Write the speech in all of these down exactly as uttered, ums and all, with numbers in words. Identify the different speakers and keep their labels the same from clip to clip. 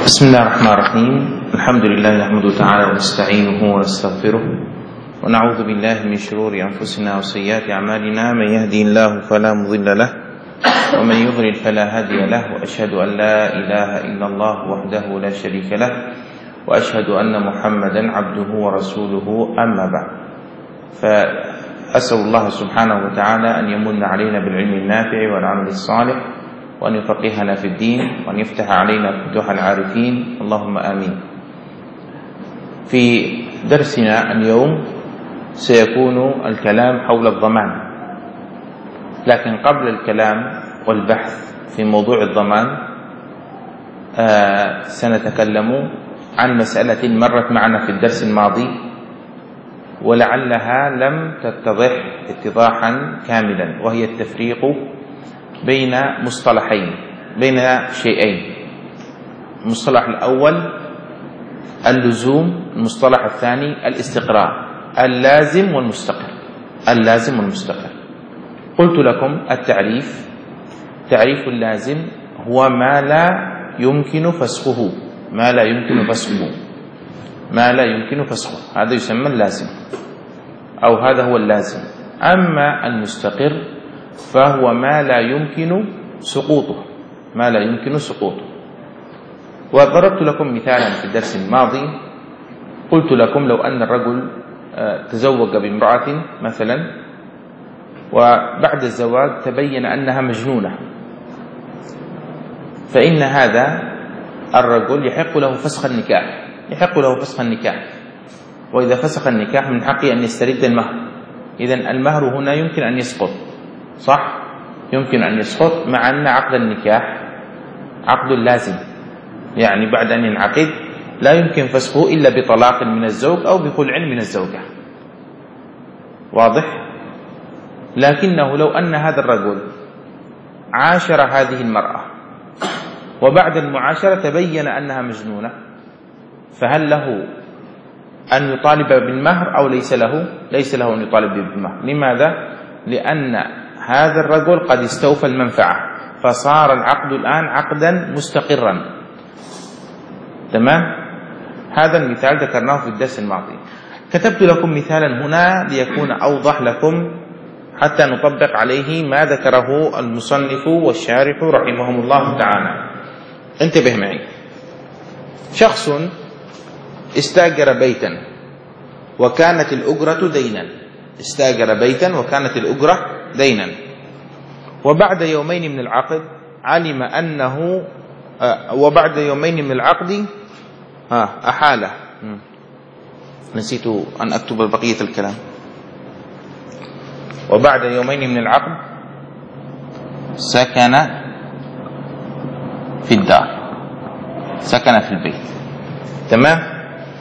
Speaker 1: بسم الله الرحمن الرحيم. الحمد لله نحمده تعالى ونستعينه ونستغفره ونعوذ بالله من شرور أنفسنا وسيئات أعمالنا. من يهدي الله فلا مضل له ومن يضلل فلا هادي له، وأشهد أن لا إله إلا الله وحده لا شريك له، وأشهد أن محمدا عبده ورسوله. أما بعد، فأسأل الله سبحانه وتعالى أن يمن علينا بالعلم النافع والعمل الصالح، وأن يفقهنا في الدين، وأن يفتح علينا فتوح العارفين، اللهم آمين. في درسنا اليوم سيكون الكلام حول الضمان، لكن قبل الكلام والبحث في موضوع الضمان آه سنتكلم عن مسألة مرت معنا في الدرس الماضي ولعلها لم تتضح اتضاحا كاملا، وهي التفريق بين مصطلحين، بين شيئين. المصطلح الأول اللزوم، المصطلح الثاني الاستقرار. اللازم والمستقر، اللازم والمستقر. قلت لكم التعريف: تعريف اللازم هو ما لا يمكن فسخه، ما لا يمكن فسخه، ما لا يمكن فسخه، هذا يسمى اللازم، أو هذا هو اللازم. أما المستقر فهو ما لا يمكن سقوطه، ما لا يمكن سقوطه. وضربت لكم مثالا في الدرس الماضي، قلت لكم لو أن الرجل تزوج بامرأة مثلا، وبعد الزواج تبين أنها مجنونة، فإن هذا الرجل يحق له فسخ النكاح، يحق له فسخ النكاح. وإذا فسخ النكاح من حقه أن يسترد المهر. إذن المهر هنا يمكن أن يسقط، صح؟ يمكن أن يسقط، مع أن عقد النكاح عقد لازم، يعني بعد أن ينعقد لا يمكن فسخه إلا بطلاق من الزوج أو بخلع من الزوجة، واضح؟ لكنه لو أن هذا الرجل عاشر هذه المرأة وبعد المعاشرة تبين أنها مجنونة، فهل له أن يطالب بالمهر أو ليس له؟ ليس له أن يطالب بالمهر. لماذا؟ لأن هذا الرجل قد استوفى المنفعة، فصار العقد الآن عقدا مستقرا. تمام؟ هذا المثال ذكرناه في الدرس الماضي. كتبت لكم مثالا هنا ليكون أوضح لكم، حتى نطبق عليه ما ذكره المصنف والشارح رحمهم الله تعالى. انتبه معي. شخص استأجر بيتا وكانت الأجرة دينا، استأجر بيتا وكانت الأجرة دينا، وبعد يومين من العقد علم أنه آه وبعد يومين من العقد آه أحاله. نسيت أن أكتب بقية الكلام. وبعد يومين من العقد سكن في الدار، سكن في البيت. تمام؟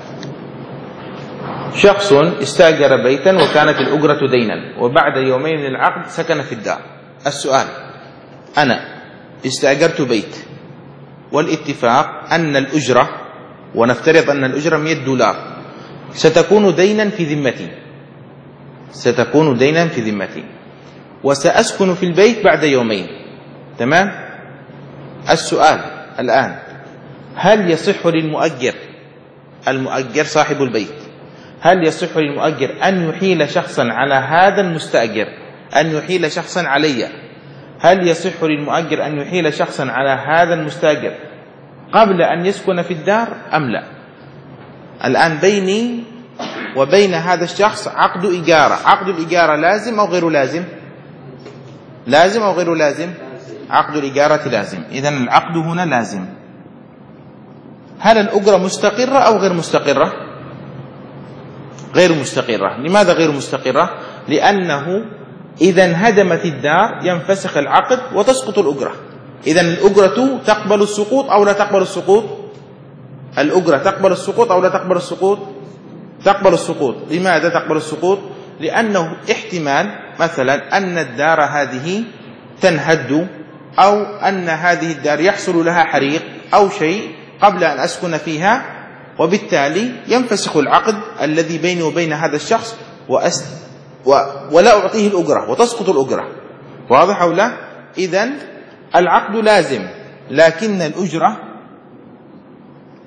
Speaker 1: شخص استأجر بيتا وكانت الأجرة دينا، وبعد يومين من العقد سكن في الدار. السؤال: أنا استأجرت بيت، والاتفاق أن الأجرة، ونفترض أن الأجرة مئة دولار، ستكون دينا في ذمتي، ستكون دينا في ذمتي، وسأسكن في البيت بعد يومين. تمام؟ السؤال الآن: هل يصح للمؤجر، المؤجر صاحب البيت، هل يصح للمؤجر أن يحيل شخصا على هذا المستأجر، أن يحيل شخصا علي؟ هل يصح للمؤجر أن يحيل شخصا على هذا المستأجر قبل أن يسكن في الدار أم لا؟ الآن بيني وبين هذا الشخص عقد إجارة، عقد الإجارة لازم أو غير لازم؟ لازم أو غير لازم؟ عقد الإجارة لازم. إذن العقد هنا لازم. هل الأجرة مستقرة أو غير مستقرة؟ غير مستقرة. لماذا غير مستقرة؟ لأنه إذا انهدمت الدار ينفسخ العقد وتسقط الأجرة. إذن الأجرة تقبل السقوط أو لا تقبل السقوط؟ الأجرة تقبل السقوط أو لا تقبل السقوط؟ تقبل السقوط. لماذا تقبل السقوط؟ لأنه احتمال مثلا أن الدار هذه تنهد، أو أن هذه الدار يحصل لها حريق أو شيء قبل أن أسكن فيها، وبالتالي ينفسخ العقد الذي بيني وبين هذا الشخص وأس و... ولا أعطيه الأجرة وتسقط الأجرة. واضح أو لا؟ إذن العقد لازم، لكن الأجرة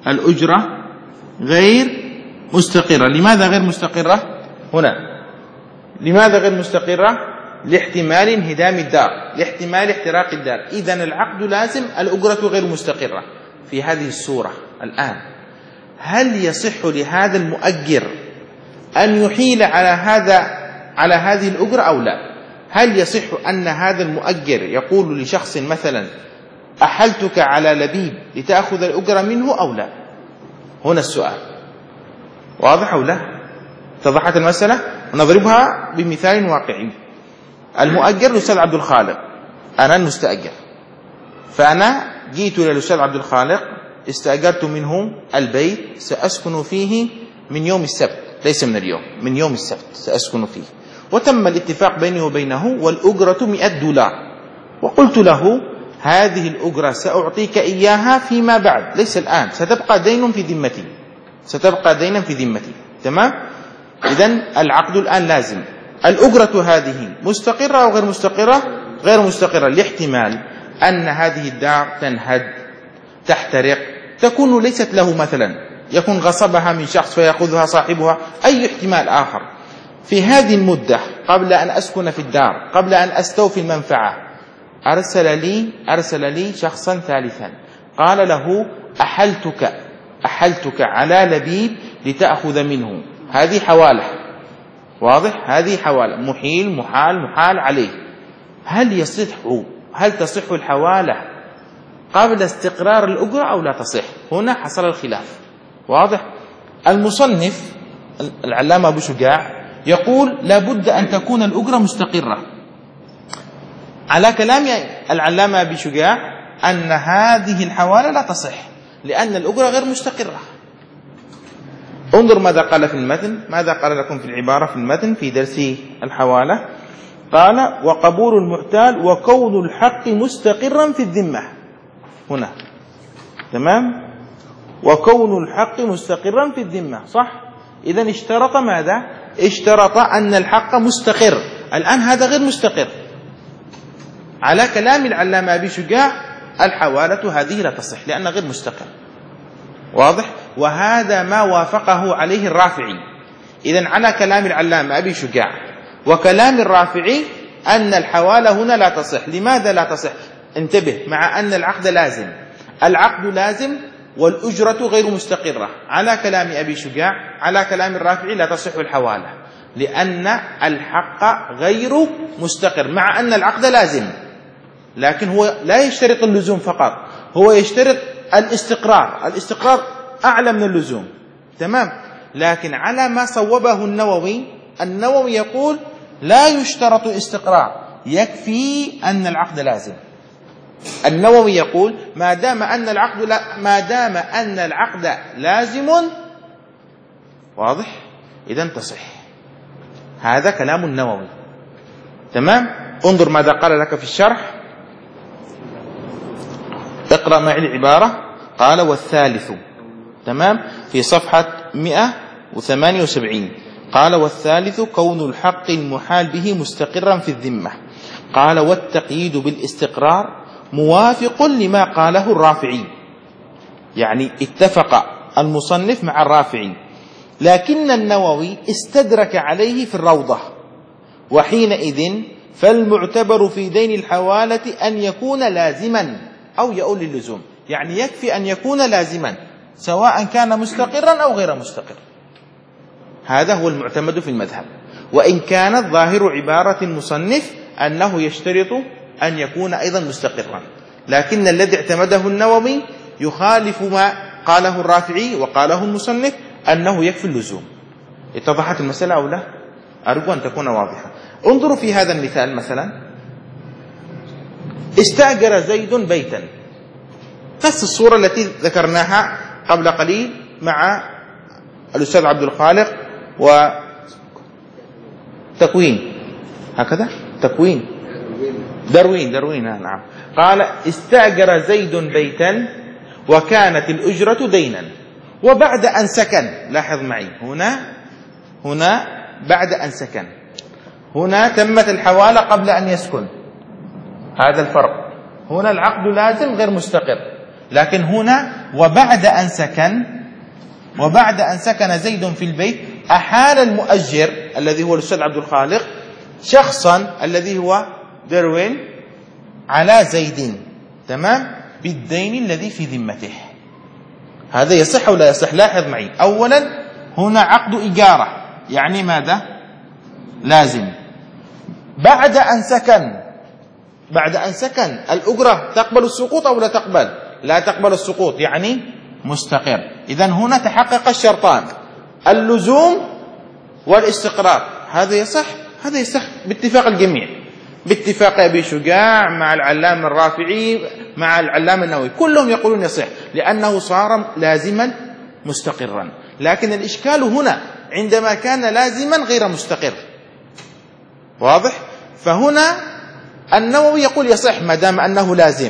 Speaker 1: الأجرة غير مستقرة. لماذا غير مستقرة هنا؟ لماذا غير مستقرة؟ لاحتمال انهدام الدار، لاحتمال احتراق الدار. إذن العقد لازم، الأجرة غير مستقرة. في هذه الصورة الآن هل يصح لهذا المؤجر أن يحيل على هذا على هذه الأجرة أو لا؟ هل يصح أن هذا المؤجر يقول لشخص مثلا أحلتك على لبيب لتأخذ الأجرة منه أو لا؟ هنا السؤال. واضح أو لا؟ اتضحت المسألة؟ نضربها بمثال واقعي. المؤجر الأستاذ عبد الخالق، أنا المستأجر، فأنا جئت إلى الأستاذ عبد الخالق، استأجرت منه البيت، سأسكن فيه من يوم السبت، ليس من اليوم، من يوم السبت سأسكن فيه، وتم الاتفاق بيني وبينه والأجرة مئة دولار، وقلت له هذه الأجرة سأعطيك إياها فيما بعد، ليس الآن، ستبقى دين في ذمتي، ستبقى دينا في ذمتي. تمام؟ إذن العقد الآن لازم. الأجرة هذه مستقرة أو غير مستقرة؟ غير مستقرة، لاحتمال أن هذه الدار تنهد، تحترق، تكون ليست له مثلا، يكون غصبها من شخص فيأخذها صاحبها، أي احتمال آخر. في هذه المدة قبل أن أسكن في الدار، قبل أن أستوفي المنفعة، أرسل لي أرسل لي شخصا ثالثا قال له أحلتك أحلتك على لبيب لتأخذ منه. هذه حوالة، واضح؟ هذه حوالة، محيل محال محال عليه. هل يصح هل تصح الحوالة قبل استقرار الأجرة أو لا تصح؟ هنا حصل الخلاف. واضح؟ المصنف العلامة أبو شجاع يقول لابد أن تكون الأجرة مستقرة، على كلام العلامة أبي شجاع أن هذه الحوالة لا تصح لأن الأجرة غير مستقرة. انظر ماذا قال في المتن، ماذا قال لكم في العبارة في المتن في درس الحوالة. قال وقبول المحتال وكون الحق مستقرا في الذمة. هنا تمام، وكون الحق مستقرا في الذمة، صح؟ إذن اشترط ماذا؟ اشترط أن الحق مستقر. الآن هذا غير مستقر. على كلام العلامة أبي شجاع الحوالة هذه لا تصح لأنها غير مستقر. واضح؟ وهذا ما وافقه عليه الرافعي. إذن على كلام العلامة أبي شجاع وكلام الرافعي أن الحوالة هنا لا تصح. لماذا لا تصح؟ انتبه، مع أن العقد لازم، العقد لازم والأجرة غير مستقرة. على كلام أبي شجاع على كلام الرافعي لا تصح الحوالة لأن الحق غير مستقر، مع أن العقد لازم، لكن هو لا يشترط اللزوم فقط، هو يشترط الاستقرار. الاستقرار أعلى من اللزوم. تمام؟ لكن على ما صوبه النووي، النووي يقول لا يشترط استقرار، يكفي أن العقد لازم. النووي يقول ما دام أن العقد لا ما دام أن العقد لازم، واضح؟ إذن تصح. هذا كلام النووي. تمام؟ انظر ماذا قال لك في الشرح، اقرأ معي العبارة. قال والثالث، تمام، في صفحة مئة وثمانية وسبعين. قال والثالث كون الحق المحال به مستقرا في الذمة. قال والتقييد بالاستقرار موافق لما قاله الرافعي، يعني اتفق المصنف مع الرافعي، لكن النووي استدرك عليه في الروضة. وحينئذ فالمعتبر في دين الحوالة أن يكون لازما أو يؤول للزوم، يعني يكفي أن يكون لازما سواء كان مستقرا أو غير مستقر. هذا هو المعتمد في المذهب، وإن كانت ظاهر عبارة المصنف أنه يشترط أن يكون أيضا مستقرا، لكن الذي اعتمده النووي يخالف ما قاله الرافعي وقاله المصنف أنه يكفي اللزوم. اتضحت المسألة أو لا؟ أرجو أن تكون واضحة. انظروا في هذا المثال مثلا، استأجر زيد بيتا، نفس الصورة التي ذكرناها قبل قليل مع الأستاذ عبد الخالق وتكوين، هكذا تكوين دروين دروين نعم. قال استأجر زيد بيتا وكانت الأجرة دينا، وبعد أن سكن، لاحظ معي هنا هنا بعد أن سكن، هنا تمت الحوالة قبل أن يسكن، هذا الفرق. هنا العقد لازم غير مستقر، لكن هنا وبعد أن سكن وبعد أن سكن زيد في البيت أحال المؤجر الذي هو الأستاذ عبد الخالق شخصا الذي هو دروين على زيد، تمام، بالدين الذي في ذمته. هذا يصح أو لا يصح؟ لاحظ معي، أولا هنا عقد إجارة، يعني ماذا؟ لازم. بعد أن سكن بعد أن سكن الأجرة تقبل السقوط أو لا تقبل؟ لا تقبل السقوط، يعني مستقر. إذن هنا تحقق الشرطان، اللزوم والاستقرار. هذا يصح؟ هذا يصح باتفاق الجميع، باتفاق أبي شجاع مع العلامة الرافعي مع العلامة النووي، كلهم يقولون يصح لأنه صار لازما مستقرا. لكن الإشكال هنا عندما كان لازما غير مستقر، واضح؟ فهنا النووي يقول يصح ما دام أنه لازم،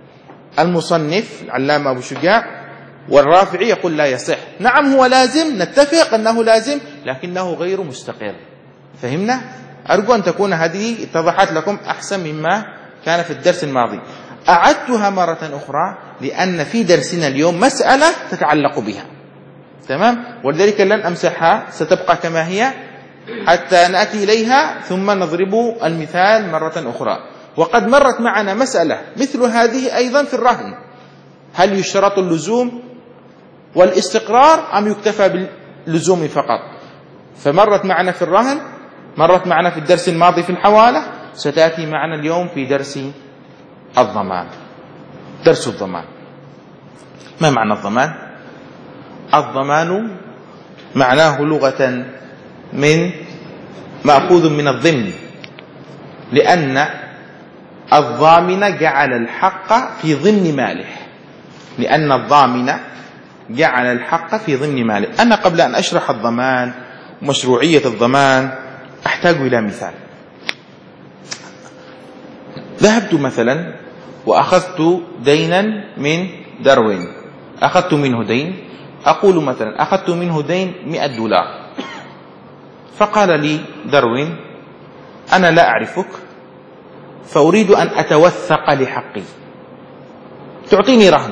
Speaker 1: المصنف العلامة أبو شجاع والرافعي يقول لا يصح. نعم هو لازم، نتفق أنه لازم، لكنه غير مستقر. فهمنا؟ أرجو أن تكون هذه اتضحت لكم أحسن مما كان في الدرس الماضي. أعدتها مرة أخرى لأن في درسنا اليوم مسألة تتعلق بها، تمام؟ ولذلك لن أمسحها، ستبقى كما هي حتى نأتي إليها ثم نضرب المثال مرة أخرى. وقد مرت معنا مسألة مثل هذه أيضا في الرهن، هل يشترط اللزوم والاستقرار أم يكتفى باللزوم فقط؟ فمرت معنا في الرهن، مرت معنا في الدرس الماضي في الحوالة، ستأتي معنا اليوم في درس الضمان. درس الضمان، ما معنى الضمان؟ الضمان معناه لغة من مأخوذ من الضمن، لأن الضامن جعل الحق في ضمن ماله لأن الضامن جعل الحق في ضمن ماله. أنا قبل أن أشرح الضمان ومشروعية الضمان أحتاج إلى مثال. ذهبت مثلا وأخذت دينا من داروين، أخذت منه دين، أقول مثلا أخذت منه دين مئة دولار، فقال لي داروين أنا لا أعرفك فأريد أن أتوثق لحقي، تعطيني رهن،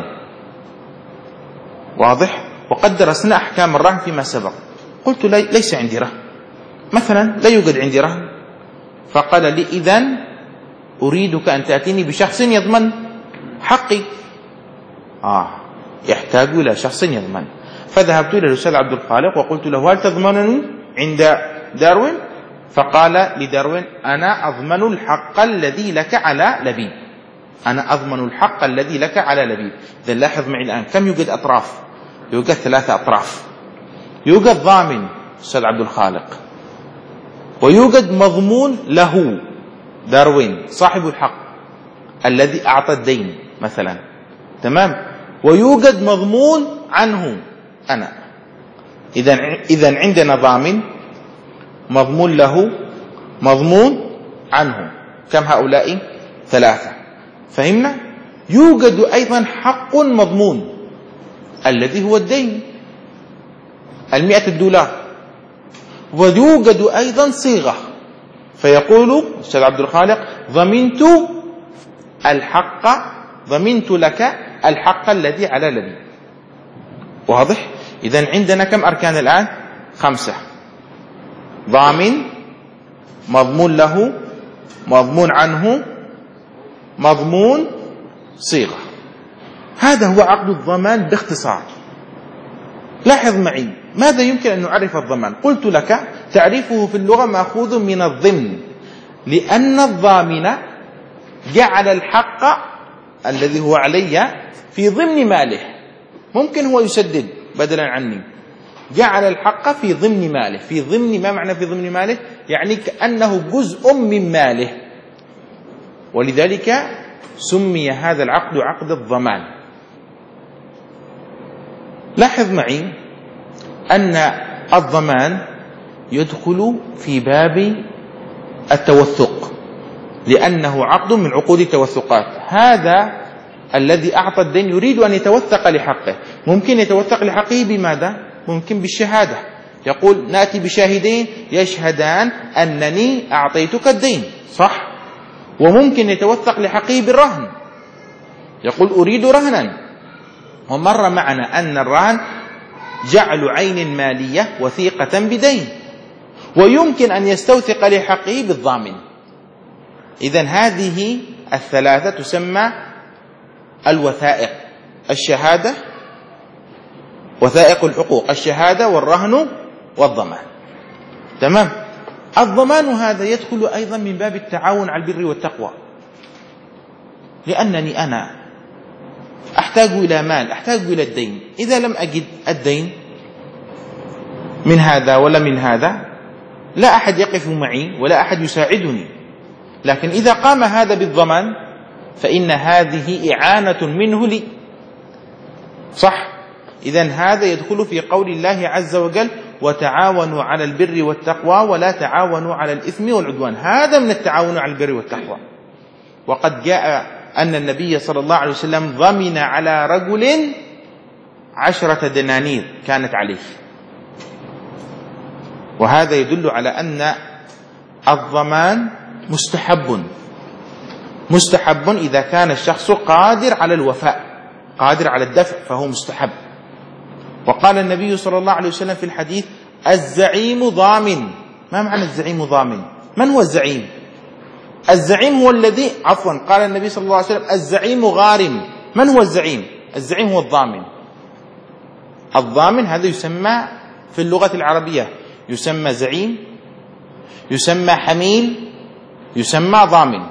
Speaker 1: واضح؟ وقد درسنا أحكام الرهن فيما سبق. قلت ليس عندي رهن مثلا، لا يوجد عندي رهن. فقال لي إذن أريدك أن تأتيني بشخص يضمن حقي. آه يحتاج إلى شخص يضمن. فذهبت إلى الأستاذ عبد الخالق وقلت له هل تضمنني عند داروين؟ فقال لداروين أنا أضمن الحق الذي لك على لبيب، أنا أضمن الحق الذي لك على لبيب. إذا لاحظ معي الآن كم يوجد أطراف؟ يوجد ثلاثة أطراف. يوجد ضامن أستاذ عبد الخالق، ويوجد مضمون له داروين صاحب الحق الذي أعطى الدين مثلا، تمام، ويوجد مضمون عنه أنا. إذن إذن عندنا ضامن، مضمون له، مضمون عنه. كم هؤلاء؟ ثلاثة. فهمنا؟ يوجد أيضا حق مضمون الذي هو الدين المئة الدولار، ويوجد أيضا صيغة، فيقول أستاذ عبد الخالق ضمنت الحق، ضمنت لك الحق الذي على لبيب. واضح؟ إذن عندنا كم أركان الآن؟ خمسة: ضامن، مضمون له، مضمون عنه، مضمون، صيغة. هذا هو عقد الضمان باختصار. لاحظ معي ماذا يمكن أن نعرف الضمان. قلت لك تعريفه في اللغة مأخوذ من الضمن، لأن الضامن جعل الحق الذي هو علي في ضمن ماله. ممكن هو يسدد بدلا عني، جعل الحق في ضمن ماله. في ضمن، ما معنى في ضمن ماله؟ يعني كأنه جزء من ماله، ولذلك سمي هذا العقد عقد الضمان. لاحظ معي أن الضمان يدخل في باب التوثق، لأنه عقد من عقود التوثقات. هذا الذي أعطى الدين يريد أن يتوثق لحقه. ممكن يتوثق لحقه بماذا؟ ممكن بالشهادة، يقول نأتي بشاهدين يشهدان أنني أعطيتك الدين، صح؟ وممكن يتوثق لحقه بالرهن، يقول أريد رهنا، ومر معنا أن الرهن جعل عين مالية وثيقة بدين، ويمكن أن يستوثق لحقه بالضامن. إذن هذه الثلاثة تسمى الوثائق: الشهادة، وثائق الحقوق، الشهادة والرهن والضمان. تمام. الضمان هذا يدخل أيضا من باب التعاون على البر والتقوى، لأنني أنا أحتاج إلى مال، أحتاج إلى الدين، إذا لم أجد الدين من هذا ولا من هذا لا أحد يقف معي ولا أحد يساعدني. لكن إذا قام هذا بالضمان فإن هذه إعانة منه لي، صح؟ إذن هذا يدخل في قول الله عز وجل: وتعاونوا على البر والتقوى ولا تعاونوا على الإثم والعدوان. هذا من التعاون على البر والتقوى. وقد جاء أن النبي صلى الله عليه وسلم ضمن على رجل عشرة دنانير كانت عليه، وهذا يدل على أن الضمان مستحب مستحب إذا كان الشخص قادر على الوفاء، قادر على الدفع، فهو مستحب. وقال النبي صلى الله عليه وسلم في الحديث: الزعيم ضامن. ما معنى الزعيم ضامن؟ من هو الزعيم؟ الزعيم هو الذي عفوا قال النبي صلى الله عليه وسلم: الزعيم غارم. من هو الزعيم؟ الزعيم هو الضامن. الضامن هذا يسمى في اللغة العربية يسمى زعيم، يسمى حميل، يسمى ضامن.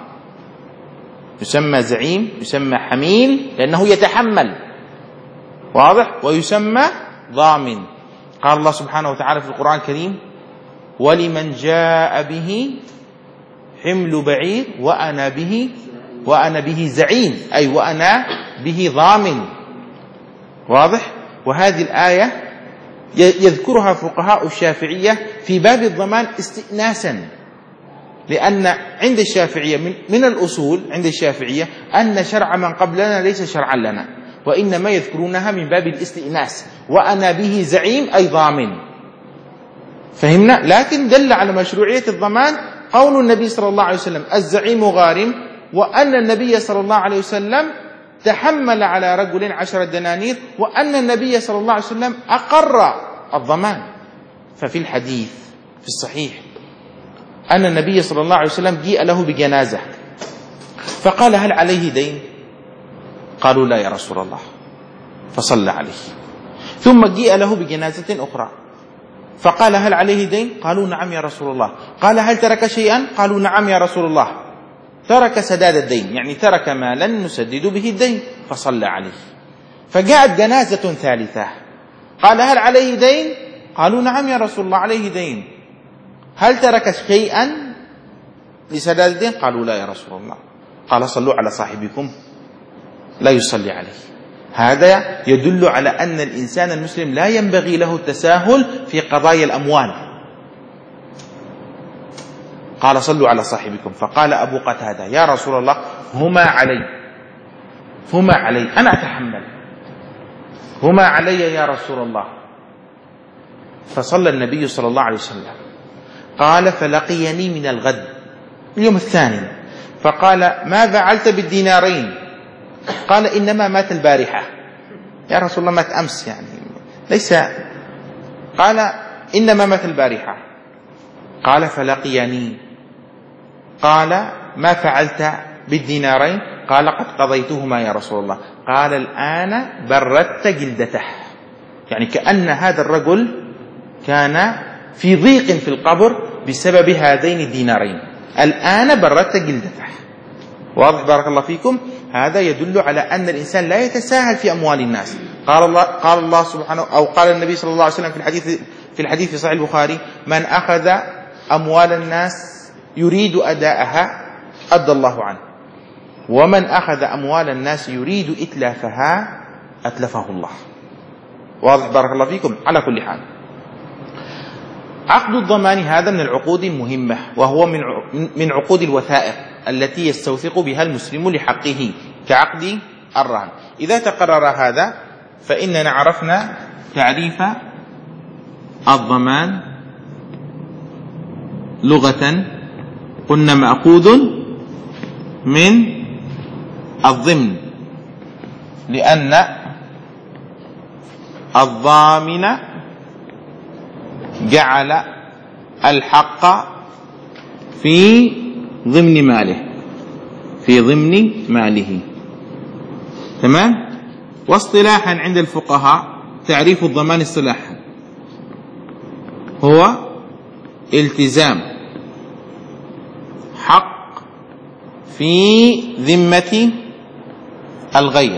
Speaker 1: يسمى زعيم، يسمى حميل لأنه يتحمل، واضح، ويسمى ضامن. قال الله سبحانه وتعالى في القرآن الكريم: ولمن جاء به حمل بعير وأنا به وأنا به زعيم، أي وأنا به ضامن، واضح. وهذه الآية يذكرها فقهاء الشافعية في باب الضمان استئناسا، لأن عند الشافعية من, من الأصول عند الشافعية أن شرع من قبلنا ليس شرعا لنا، وإنما يذكرونها من باب الاستئناس، وأنا به زعيم أي ضامن. فهمنا؟ لكن دل على مشروعية الضمان قول النبي صلى الله عليه وسلم: الزعيم غارم، وأن النبي صلى الله عليه وسلم تحمل على رجل عشر دنانير، وأن النبي صلى الله عليه وسلم أقر الضمان. ففي الحديث في الصحيح أن النبي صلى الله عليه وسلم جيء له بجنازة فقال: هل عليه دين؟ قالوا: لا يا رسول الله، فصلى عليه. ثم جيء له بجنازة أخرى فقال: هل عليه دين؟ قالوا: نعم يا رسول الله. قال: هل ترك شيئا؟ قالوا: نعم يا رسول الله. ترك سداد الدين، يعني ترك مالا نسدد به الدين، فصلى عليه. فجاءت جنازة ثالثة قال: هل عليه دين؟ قالوا: نعم يا رسول الله عليه دين. هل ترك شيئا لسداد الدين؟ قالوا: لا يا رسول الله. قال: صلوا على صاحبكم لا يصلي عليه. هذا يدل على أن الإنسان المسلم لا ينبغي له التساهل في قضايا الأموال. قال: صلوا على صاحبكم. فقال أبو قتادة: يا رسول الله، هما علي هما علي أنا أتحمل، هما علي يا رسول الله. فصلى النبي صلى الله عليه وسلم. قال: فلقيني من الغد اليوم الثاني فقال: ما فعلت بالدينارين؟ قال: إنما مات البارحة. يا رسول الله، مات أمس يعني ليس. قال: إنما مات البارحة. قال: فلقيني. قال: ما فعلت بالدينارين؟ قال: قد قضيتهما يا رسول الله. قال: الآن بردت جلدته، يعني كأن هذا الرجل كان في ضيق في القبر بسبب هذين الدينارين، الآن بردت جلدته. واضح؟ بارك الله فيكم. هذا يدل على أن الإنسان لا يتساهل في أموال الناس. قال الله قال الله سبحانه أو قال النبي صلى الله عليه وسلم في الحديث في الحديث في صحيح البخاري: من أخذ أموال الناس يريد أداءها أدى الله عنه، ومن أخذ أموال الناس يريد إتلافها أتلفه الله. واضح؟ بارك الله فيكم. على كل حال، عقد الضمان هذا من العقود المهمة، وهو من من عقود الوثائق التي يستوثق بها المسلم لحقه كعقد الرهن. إذا تقرر هذا فإننا عرفنا تعريف الضمان لغة. قلنا مأخوذ من الضمن، لأن الضامن جعل الحق في ضمن ماله في ضمن ماله. تمام. واصطلاحا عند الفقهاء تعريف الضمان اصطلاحا هو التزام حق في ذمة الغير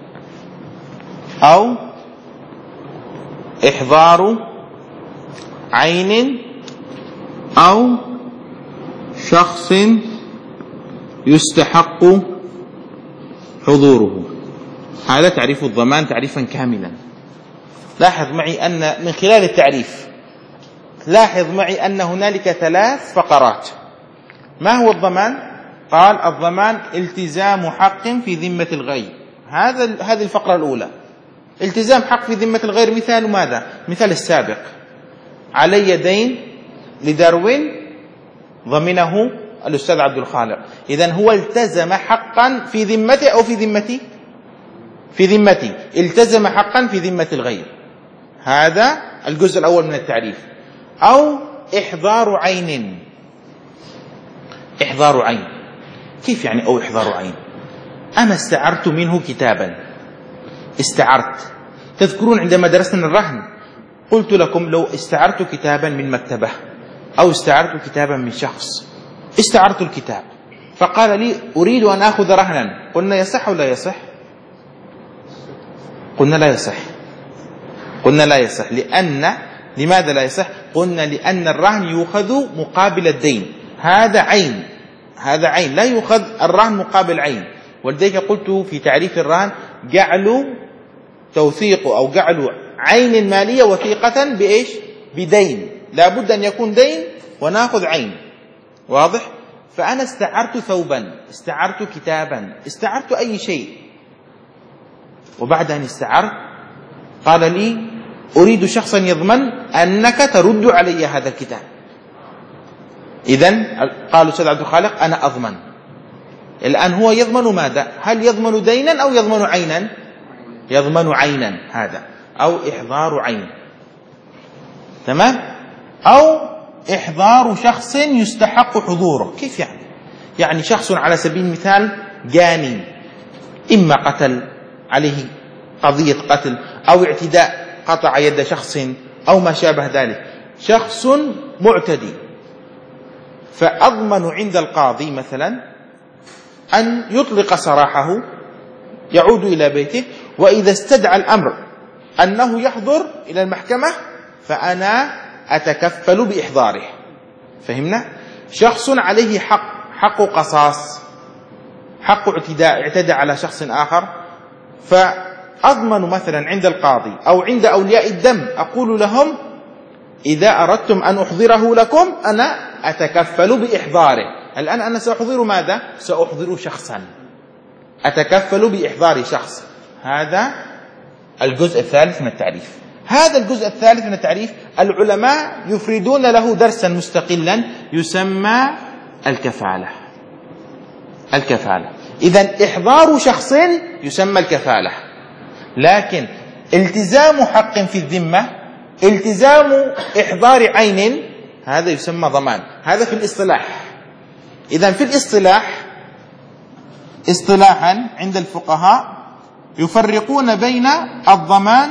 Speaker 1: أو إحضار عين أو شخص يستحق حضوره. هذا تعريف الضمان تعريفا كاملا. لاحظ معي أن من خلال التعريف لاحظ معي أن هنالك ثلاث فقرات. ما هو الضمان؟ قال الضمان التزام حق في ذمة الغير. هذا هذه الفقرة الأولى. التزام حق في ذمة الغير مثال ماذا؟ مثال السابق. علي دين لداروين ضمنه الأستاذ عبد الخالق، إذن هو التزم حقا في ذمته أو في ذمتي في ذمتي التزم حقا في ذمة الغير. هذا الجزء الأول من التعريف. أو إحضار عين. إحضار عين كيف يعني أو إحضار عين؟ أنا استعرت منه كتابا، استعرت. تذكرون عندما درسنا الرهن قلت لكم لو استعرت كتابا من مكتبة أو استعرت كتابا من شخص، استعرت الكتاب فقال لي أريد أن أخذ رهنا، قلنا يصح ولا يصح؟ قلنا لا يصح. قلنا لا يصح لأن لماذا لا يصح؟ قلنا لأن الرهن يؤخذ مقابل الدين. هذا عين، هذا عين، لا يؤخذ الرهن مقابل عين. ولذلك قلت في تعريف الرهن جعلوا توثيق أو جعلوا عين المالية وثيقة بإيش؟ بدين. لا بد أن يكون دين ونأخذ عين. واضح؟ فأنا استعرت ثوبا، استعرت كتابا، استعرت أي شيء، وبعد أن استعرت قال لي أريد شخصا يضمن أنك ترد علي هذا الكتاب. إذن قال أستاذ عبد الخالق أنا أضمن. الآن هو يضمن ماذا؟ هل يضمن دينا أو يضمن عينا؟ يضمن عينا هذا، أو إحضار عين. تمام؟ أو إحضار شخص يستحق حضوره. كيف يعني؟ يعني شخص على سبيل المثال جاني، إما قتل عليه قضية قتل أو اعتداء قطع يد شخص أو ما شابه ذلك، شخص معتدي، فأضمن عند القاضي مثلا أن يطلق سراحه يعود إلى بيته، وإذا استدعى الأمر أنه يحضر إلى المحكمة فأنا أتكفل بإحضاره. فهمنا؟ شخص عليه حق، حق قصاص، حق اعتداء، اعتدى على شخص آخر، فأضمن مثلا عند القاضي أو عند أولياء الدم، أقول لهم إذا أردتم أن أحضره لكم أنا أتكفل بإحضاره. الآن أنا سأحضر ماذا؟ سأحضر شخصا، أتكفل بإحضار شخص. هذا الجزء الثالث من التعريف. هذا الجزء الثالث من التعريف العلماء يفردون له درسا مستقلا يسمى الكفالة. الكفالة إذن إحضار شخص يسمى الكفالة، لكن التزام حق في الذمة، التزام إحضار عين، هذا يسمى ضمان. هذا في الاصطلاح. إذن في الاصطلاح اصطلاحا عند الفقهاء يفرقون بين الضمان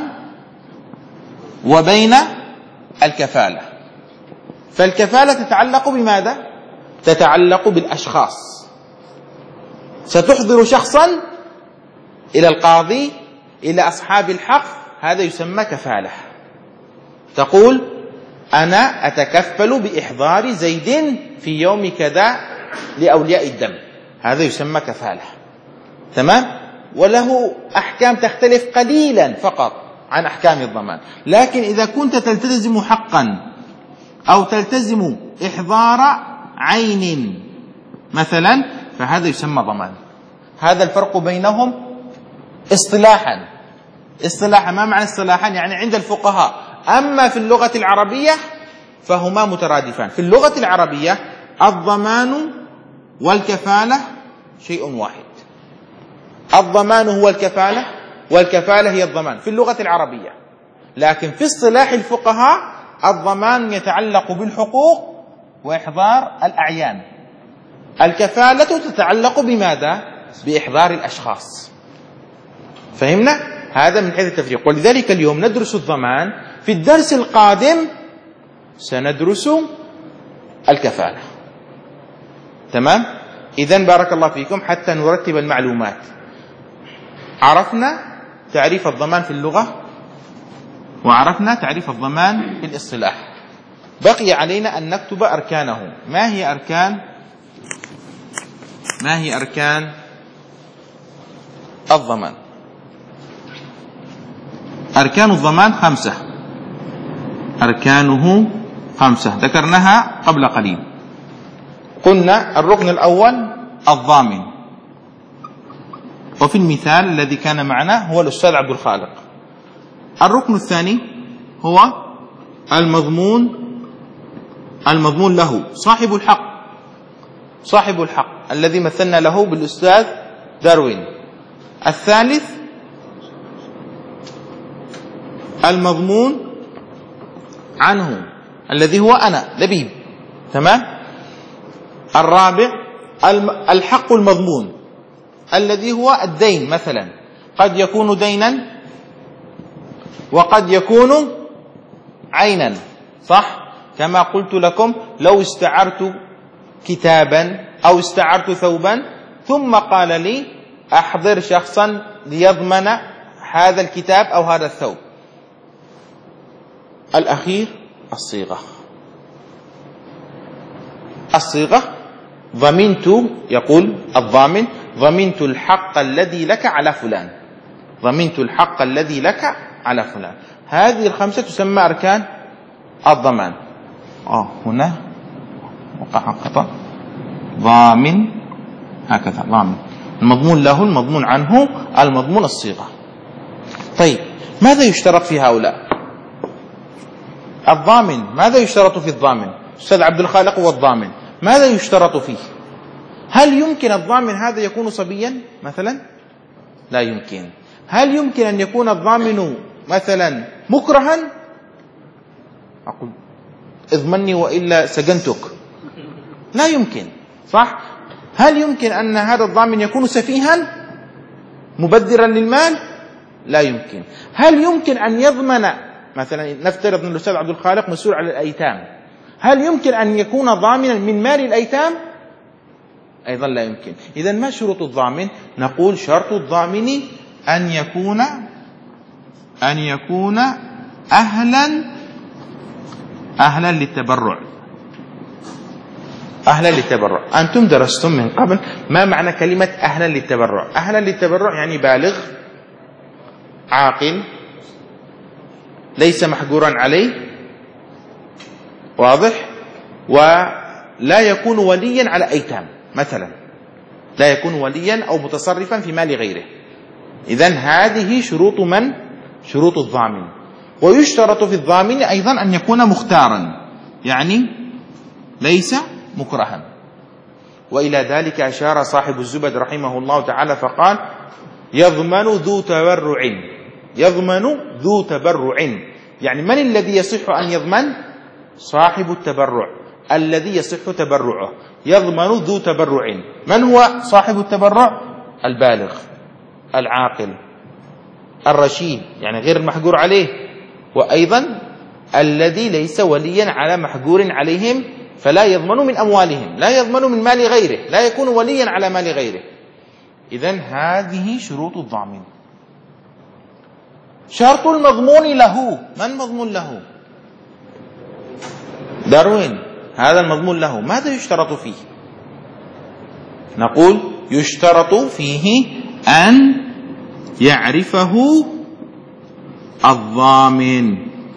Speaker 1: وبين الكفالة. فالكفالة تتعلق بماذا؟ تتعلق بالأشخاص. ستحضر شخصا إلى القاضي، إلى أصحاب الحق، هذا يسمى كفالة. تقول أنا أتكفل بإحضار زيد في يوم كذا لأولياء الدم، هذا يسمى كفالة. تمام؟ وله أحكام تختلف قليلا فقط عن أحكام الضمان. لكن إذا كنت تلتزم حقا أو تلتزم إحضار عين مثلا فهذا يسمى ضمان. هذا الفرق بينهم اصطلاحا. اصطلاحا ما معنى اصطلاحا؟ يعني عند الفقهاء. أما في اللغة العربية فهما مترادفان. في اللغة العربية الضمان والكفالة شيء واحد. الضمان هو الكفالة والكفالة هي الضمان في اللغة العربية. لكن في اصطلاح الفقهاء الضمان يتعلق بالحقوق وإحضار الأعيان. الكفالة تتعلق بماذا؟ بإحضار الأشخاص. فهمنا؟ هذا من حيث التفريق. ولذلك اليوم ندرس الضمان، في الدرس القادم سندرس الكفالة. تمام؟ إذن بارك الله فيكم حتى نرتب المعلومات. عرفنا تعريف الضمان في اللغة، وعرفنا تعريف الضمان في الاصطلاح. بقي علينا أن نكتب أركانه. ما هي أركان ما هي أركان الضمان؟ أركان الضمان خمسة، أركانه خمسة ذكرناها قبل قليل. قلنا الركن الأول الضامن، وفي المثال الذي كان معنا هو الأستاذ عبد الخالق. الركن الثاني هو المضمون، المضمون له صاحب الحق، صاحب الحق الذي مثلنا له بالأستاذ داروين. الثالث المضمون عنه الذي هو أنا لبيب. تمام؟ الرابع الحق المضمون الذي هو الدين، مثلا قد يكون دينا وقد يكون عينا، صح؟ كما قلت لكم لو استعرت كتابا أو استعرت ثوبا ثم قال لي أحضر شخصا ليضمن هذا الكتاب أو هذا الثوب. الأخير الصيغة، الصيغة ضمنت، يقول الضامن ضمنت الحق الذي لك على فلان، ضمنت الحق الذي لك على فلان. هذه الخمسة تسمى أركان الضمان. آه هنا وقع خطأ، ضامن هكذا، ضامن المضمون له، المضمون عنه، المضمون الصيغة. طيب ماذا يشترط في هؤلاء؟ الضامن ماذا يشترط في الضامن؟ أستاذ عبد الخالق هو الضامن، ماذا يشترط فيه؟ هل يمكن الضامن هذا يكون صبيا مثلا؟ لا يمكن. هل يمكن أن يكون الضامن مثلا مكرها؟ أقول اضمني وإلا سجنتك. لا يمكن، صح؟ هل يمكن أن هذا الضامن يكون سفيها مبذرا للمال؟ لا يمكن. هل يمكن أن يضمن مثلا، نفترض أن الأستاذ عبد الخالق مسؤول على الأيتام، هل يمكن أن يكون ضامنا من مال الأيتام؟ أيضا لا يمكن. إذن ما شروط الضامن؟ نقول شرط الضامن أن يكون أن يكون أهلا أهلا للتبرع، أهلا للتبرع. أنتم درستم من قبل ما معنى كلمة أهلا للتبرع؟ أهلا للتبرع يعني بالغ، عاقل، ليس محجورا عليه، واضح، ولا يكون وليا على أيتام مثلا، لا يكون وليا أو متصرفا في مال غيره. إذن هذه شروط من؟ شروط الضامن. ويشترط في الضامن أيضا أن يكون مختارا، يعني ليس مكرها. وإلى ذلك أشار صاحب الزبد رحمه الله تعالى فقال يضمن ذو تبرع، يضمن ذو تبرع، يعني من الذي يصح أن يضمن؟ صاحب التبرع الذي يصح تبرعه، يضمن ذو تبرع. من هو صاحب التبرع؟ البالغ، العاقل، الرشيد، يعني غير المحجور عليه، وأيضا الذي ليس وليا على محجور عليهم، فلا يضمن من أموالهم، لا يضمن من مال غيره، لا يكون وليا على مال غيره. إذن هذه شروط الضامن. شرط المضمون له، من مضمون له؟ داروين، هذا المضمون له، ماذا يشترط فيه؟ نقول يشترط فيه أن يعرفه الضامن.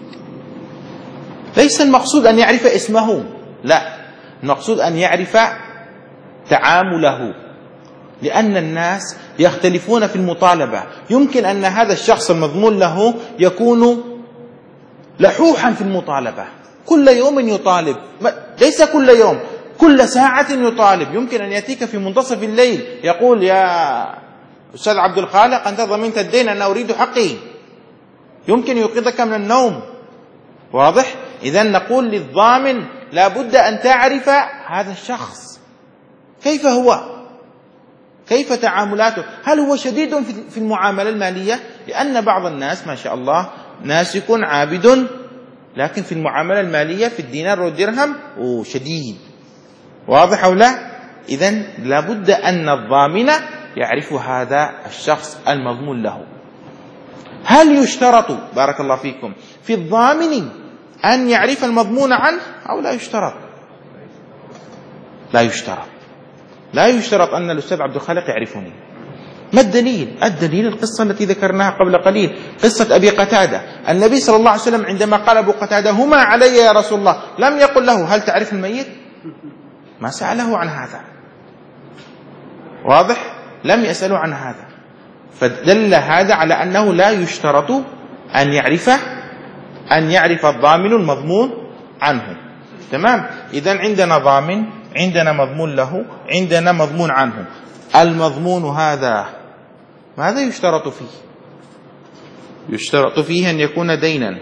Speaker 1: ليس المقصود أن يعرف اسمه، لا، المقصود أن يعرف تعامله، لأن الناس يختلفون في المطالبة. يمكن أن هذا الشخص المضمون له يكون لحوحا في المطالبة، كل يوم يطالب، ليس كل يوم، كل ساعة يطالب. يمكن أن يأتيك في منتصف الليل يقول يا أستاذ عبد الخالق أنت ضمنت الدين، أنا أريد حقي. يمكن يوقظك من النوم. واضح؟ إذن نقول للضامن لا بد أن تعرف هذا الشخص كيف هو، كيف تعاملاته، هل هو شديد في المعاملة المالية؟ لأن بعض الناس ما شاء الله ناسك عابد، لكن في المعاملة المالية في الدينار والدرهم شديد. واضح أو لا؟ إذن لا بد أن الضامن يعرف هذا الشخص المضمون له. هل يشترط بارك الله فيكم في الضامن أن يعرف المضمون عنه أو لا يشترط؟ لا يشترط. لا يشترط أن الأستاذ عبد الخالق يعرفني. ما الدليل؟ الدليل القصة التي ذكرناها قبل قليل، قصة أبي قتادة. النبي صلى الله عليه وسلم عندما قال أبو قتادة هما علي يا رسول الله، لم يقل له هل تعرف الميت؟ ما سأله عن هذا. واضح؟ لم يسأله عن هذا. فدل هذا على أنه لا يشترط أن يعرف أن يعرف الضامن المضمون عنه. تمام؟ إذن عندنا ضامن، عندنا مضمون له، عندنا مضمون عنه. المضمون هذا ماذا يشترط فيه؟ يشترط فيه أن يكون دينا،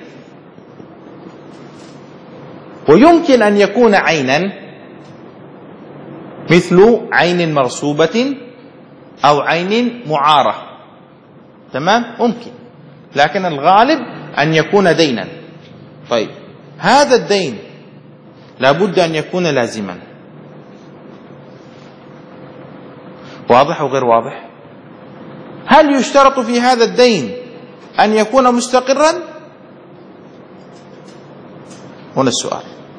Speaker 1: ويمكن أن يكون عينا مثل عين مرصوبة أو عين معارة. تمام؟ ممكن، لكن الغالب أن يكون دينا. طيب، هذا الدين لابد أن يكون لازما. واضح أو غير واضح؟ هل يشترط في هذا الدين أن يكون مستقرا؟ هنا السؤال،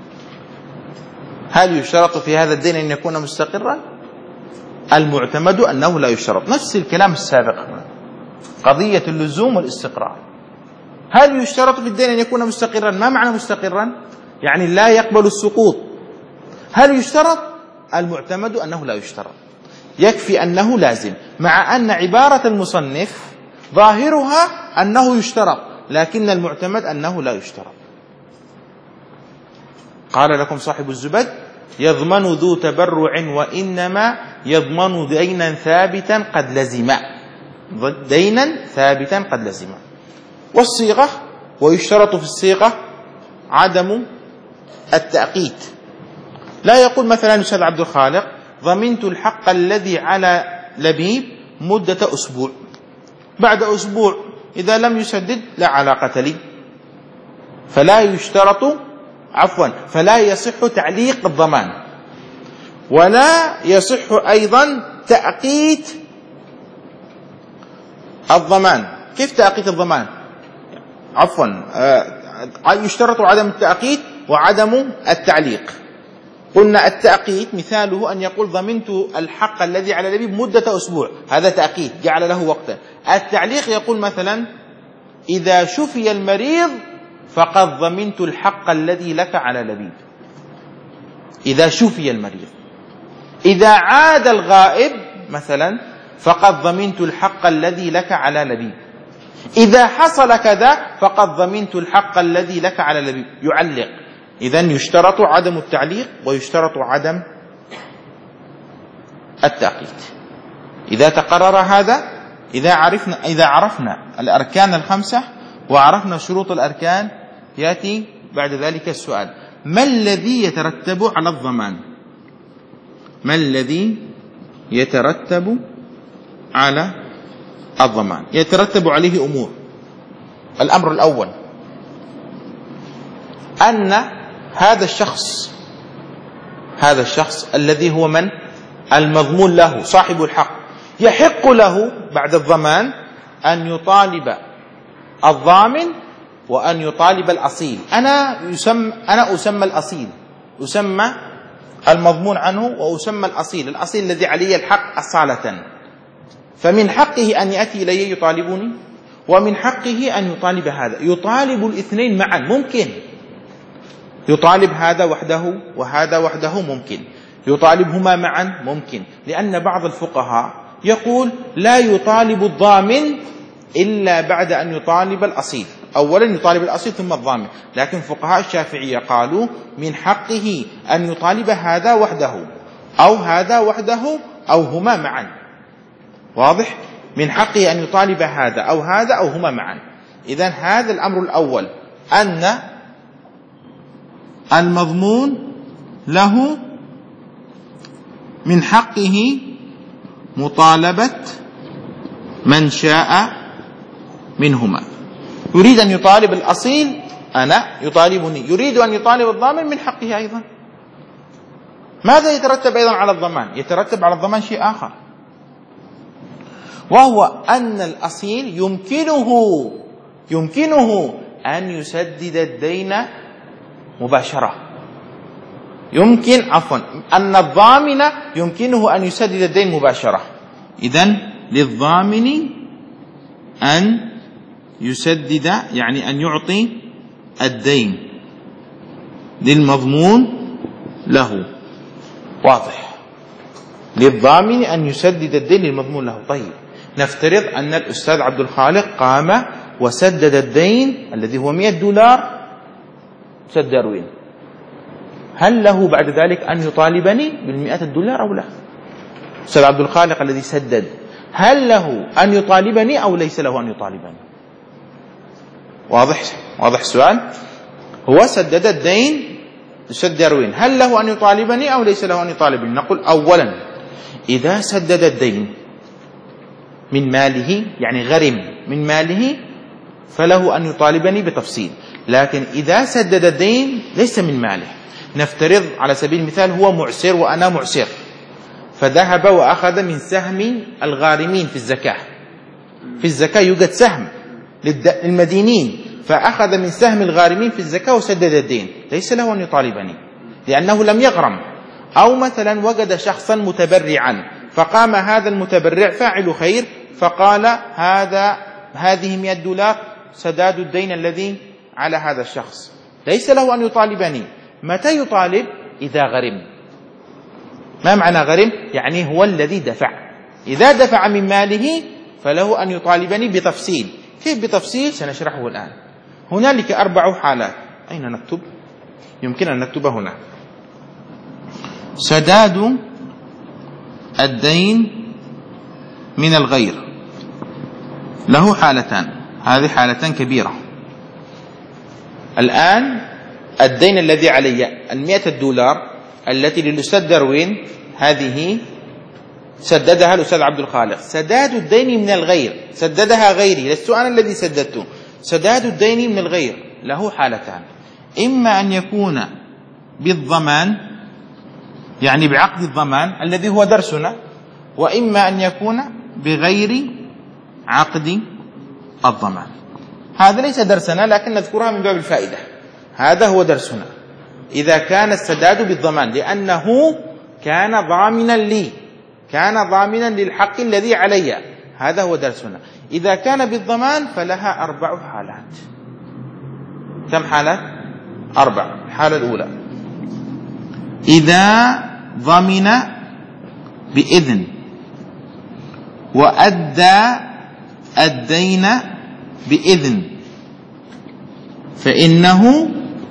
Speaker 1: هل يشترط في هذا الدين أن يكون مستقرا؟ المعتمد أنه لا يشترط. نفس الكلام السابق، قضية اللزوم والاستقرار. هل يشترط في الدين أن يكون مستقرا؟ ما معنى مستقرا؟ يعني لا يقبل السقوط. هل يشترط؟ المعتمد أنه لا يشترط، يكفي أنه لازم، مع أن عبارة المصنف ظاهرها أنه يشترط، لكن المعتمد أنه لا يشترط. قال لكم صاحب الزبد يضمن ذو تبرع وإنما يضمن دينا ثابتا قد لزم، دينا ثابتا قد لزم. والصيغة، ويشترط في الصيغة عدم التأقيت. لا يقول مثلا الأستاذ عبد الخالق ضمنت الحق الذي على لبيب مدة أسبوع، بعد أسبوع إذا لم يسدد لا علاقة لي. فلا يشترط عفوا فلا يصح تعليق الضمان، ولا يصح أيضا تأقيت الضمان. كيف تأقيت الضمان؟ عفوا يشترط عدم التأقيت وعدم التعليق. قلنا التأقيت مثاله أن يقول ضمنت الحق الذي على لبيب مدة أسبوع، هذا تأقيت جعل له وقتا. التعليق يقول مثلا إذا شفي المريض فقد ضمنت الحق الذي لك على لبيب، إذا شفي المريض. إذا عاد الغائب مثلا فقد ضمنت الحق الذي لك على لبيب. إذا حصل كذا فقد ضمنت الحق الذي لك على لبيب. يعلق. إذن يشترط عدم التعليق ويشترط عدم التأقيت. إذا تقرر هذا، إذا عرفنا إذا عرفنا الأركان الخمسة وعرفنا شروط الأركان، يأتي بعد ذلك السؤال: ما الذي يترتب على الضمان؟ ما الذي يترتب على الضمان؟ يترتب عليه أمور. الأمر الأول أن هذا الشخص هذا الشخص الذي هو من؟ المضمون له، صاحب الحق، يحق له بعد الضمان أن يطالب الضامن وأن يطالب الأصيل. أنا يسمى أنا أسمى الأصيل، أسمى المضمون عنه وأسمى الأصيل، الأصيل الذي عليه الحق أصالة. فمن حقه أن يأتي إلي يطالبني، ومن حقه أن يطالب هذا. يطالب الاثنين معا، ممكن يطالب هذا وحده وهذا وحده، ممكن يطالبهما معا، ممكن. لأن بعض الفقهاء يقول لا يطالب الضامن إلا بعد أن يطالب الأصيل، أولا يطالب الأصيل ثم الضامن. لكن فقهاء الشافعية قالوا من حقه أن يطالب هذا وحده أو هذا وحده أو هما معا. واضح؟ من حقه أن يطالب هذا أو هذا أو هما معا. إذن هذا الأمر الأول، أن المضمون له من حقه مطالبة من شاء منهما. يريد أن يطالب الأصيل، أنا يطالبني، يريد أن يطالب الضامن، من حقه أيضا. ماذا يترتب أيضا على الضمان؟ يترتب على الضمان شيء آخر، وهو أن الأصيل يمكنه يمكنه أن يسدد الدين مباشرة. يمكن عفوا أن الضامن يمكنه أن يسدد الدين مباشرة. إذن للضامن أن يسدد، يعني أن يعطي الدين للمضمون له. واضح؟ للضامن أن يسدد الدين للمضمون له. طيب، نفترض أن الأستاذ عبد الخالق قام وسدد الدين الذي هو مئة دولار سد داروين، هل له بعد ذلك أن يطالبني بالمئة الدولار أو لا؟ أستاذ عبد الخالق الذي سدد، هل له أن يطالبني أو ليس له أن يطالبني؟ واضح؟ واضح السؤال؟ هو سدد الدين سد داروين، هل له أن يطالبني أو ليس له أن يطالبني؟ نقول أولا، إذا سدد الدين من ماله، يعني غرم من ماله، فله أن يطالبني بتفصيل. لكن إذا سدد الدين ليس من ماله، نفترض على سبيل المثال هو معسر وأنا معسر، فذهب وأخذ من سهم الغارمين في الزكاة. في الزكاة يوجد سهم للمدينين، فأخذ من سهم الغارمين في الزكاة وسدد الدين، ليس له أن يطالبني لأنه لم يغرم. أو مثلا وجد شخصا متبرعا، فقام هذا المتبرع فاعل خير فقال هذا هذه مئة دولار سداد الدين الذي على هذا الشخص، ليس له أن يطالبني. متى يطالب؟ إذا غرم. ما معنى غرم؟ يعني هو الذي دفع. إذا دفع من ماله فله أن يطالبني بتفصيل. كيف بتفصيل؟ سنشرحه الآن. هنالك أربع حالات. أين نكتب؟ يمكن أن نكتب هنا. سداد الدين من الغير له حالتان، هذه حالتان كبيرة. الآن الدين الذي علي المئة الدولار التي للأستاذ داروين، هذه سددها الأستاذ عبد الخالق. سداد الدين من الغير، سددها غيري، لست أنا الذي سددته. سداد الدين من الغير له حالتان، إما أن يكون بالضمان، يعني بعقد الضمان الذي هو درسنا، وإما أن يكون بغير عقد الضمان. هذا ليس درسنا لكن نذكرها من باب الفائدة. هذا هو درسنا إذا كان السداد بالضمان، لأنه كان ضامنا لي، كان ضامنا للحق الذي علي. هذا هو درسنا. إذا كان بالضمان فلها أربع حالات. كم حالة؟ أربع. الحالة الأولى إذا ضمن بإذن وأدى الدين بإذن فإنه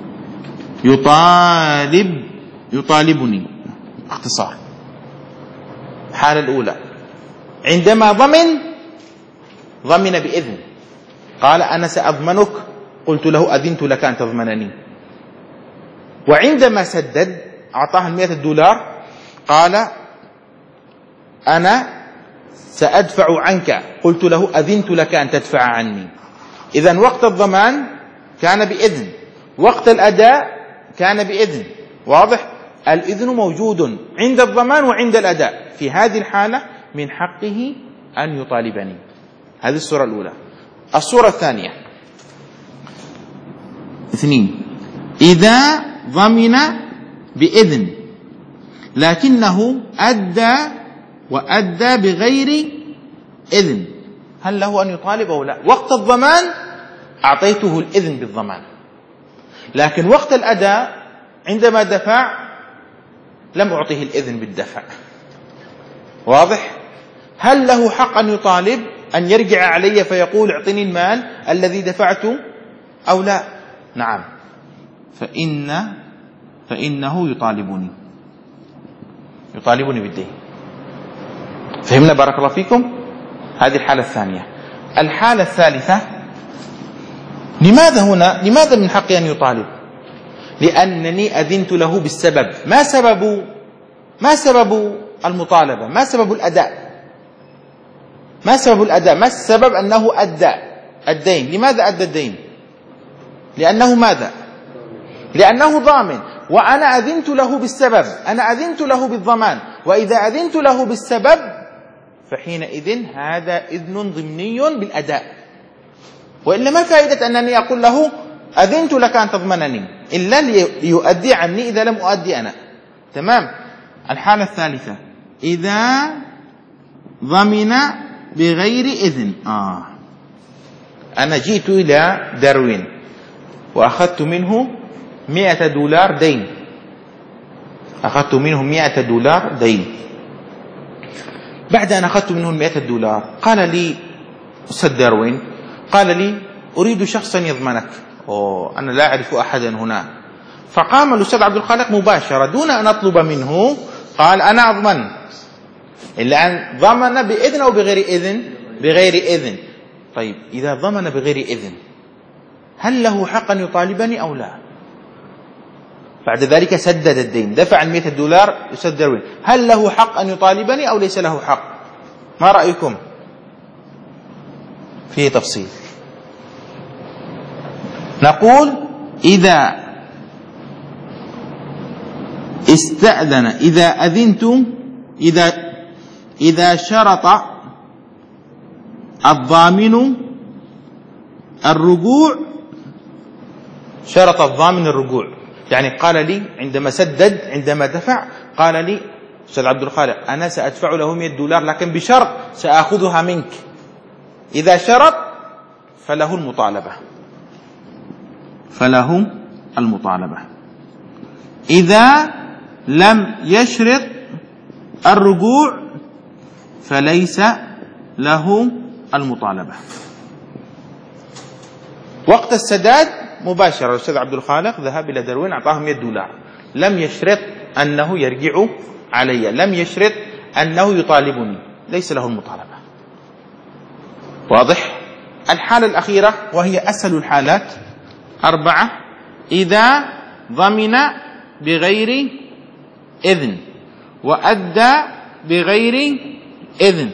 Speaker 1: يطالب يطالبني. اختصار. الحالة الأولى عندما ضمن ضمن بإذن، قال أنا سأضمنك، قلت له أذنت لك أن تضمنني. وعندما سدد أعطاه المئة الدولار، قال أنا سأدفع عنك، قلت له أذنت لك أن تدفع عني. إذن وقت الضمان كان بإذن، وقت الأداء كان بإذن. واضح؟ الإذن موجود عند الضمان وعند الأداء. في هذه الحالة من حقه أن يطالبني. هذه الصورة الأولى. الصورة الثانية اثنين إذا ضمن بإذن لكنه أدى وأدى بغير إذن، هل له أن يطالب أو لا؟ وقت الضمان أعطيته الإذن بالضمان، لكن وقت الأداء عندما دفع لم أعطيه الإذن بالدفع. واضح؟ هل له حق أن يطالب أن يرجع علي فيقول اعطني المال الذي دفعته أو لا؟ نعم. فإن فإنه يطالبني يطالبني بالدين. فهمنا؟ بارك الله فيكم. هذه الحالة الثانية. الحالة الثالثة لماذا هنا؟ لماذا من حقي أن يطالب؟ لأنني أذنت له بالسبب. ما سبب ما سبب المطالبة؟ ما سبب الأداء؟ ما سبب الأداء؟ ما السبب أنه أدى الدين؟ لماذا أدى الدين؟ لأنه ماذا؟ لأنه ضامن، وأنا أذنت له بالسبب، أنا أذنت له بالضمان. وإذا أذنت له بالسبب فحينئذ هذا إذن ضمني بالأداء. وإلا ما فائدة أنني أقول له أذنت لك أن تضمنني إلا ليؤدي عني إذا لم أؤدي أنا. تمام. الحالة الثالثة إذا ضمن بغير إذن. آه. أنا جئت إلى داروين وأخذت منه مئة دولار دين، أخذت منه مئة دولار دين. بعد أن أخذت منه المئة دولار قال لي أستاذ داروين، قال لي أريد شخصا يضمنك. أوه أنا لا أعرف أحدا هنا. فقام الأستاذ عبد الخالق مباشرة دون أن أطلب منه، قال أنا أضمن. إلا أن ضمن بإذن أو بغير إذن؟ بغير إذن. طيب إذا ضمن بغير إذن هل له حق أن يطالبني أو لا؟ بعد ذلك سدد الدين، دفع المئة دولار أستاذ داروين، هل له حق أن يطالبني أو ليس له حق؟ ما رأيكم؟ فيه تفصيل. نقول إذا استأذن، إذا أذنتم، إذا إذا شرط الضامن الرجوع، شرط الضامن الرجوع، يعني قال لي عندما سدد، عندما دفع، قال لي أستاذ عبد الخالق أنا سأدفع له مئة دولار لكن بشرط سأخذها منك. إذا شرط فله المطالبة، فله المطالبة. إذا لم يشرط الرجوع فليس له المطالبة. وقت السداد مباشرة الأستاذ عبد الخالق ذهب إلى داروين أعطاه مئة دولار، لم يشرط أنه يرجع علي، لم يشرط أنه يطالبني، ليس له المطالبة. واضح؟ الحالة الأخيرة وهي أسهل الحالات أربعة، إذا ضمن بغير إذن وأدى بغير إذن،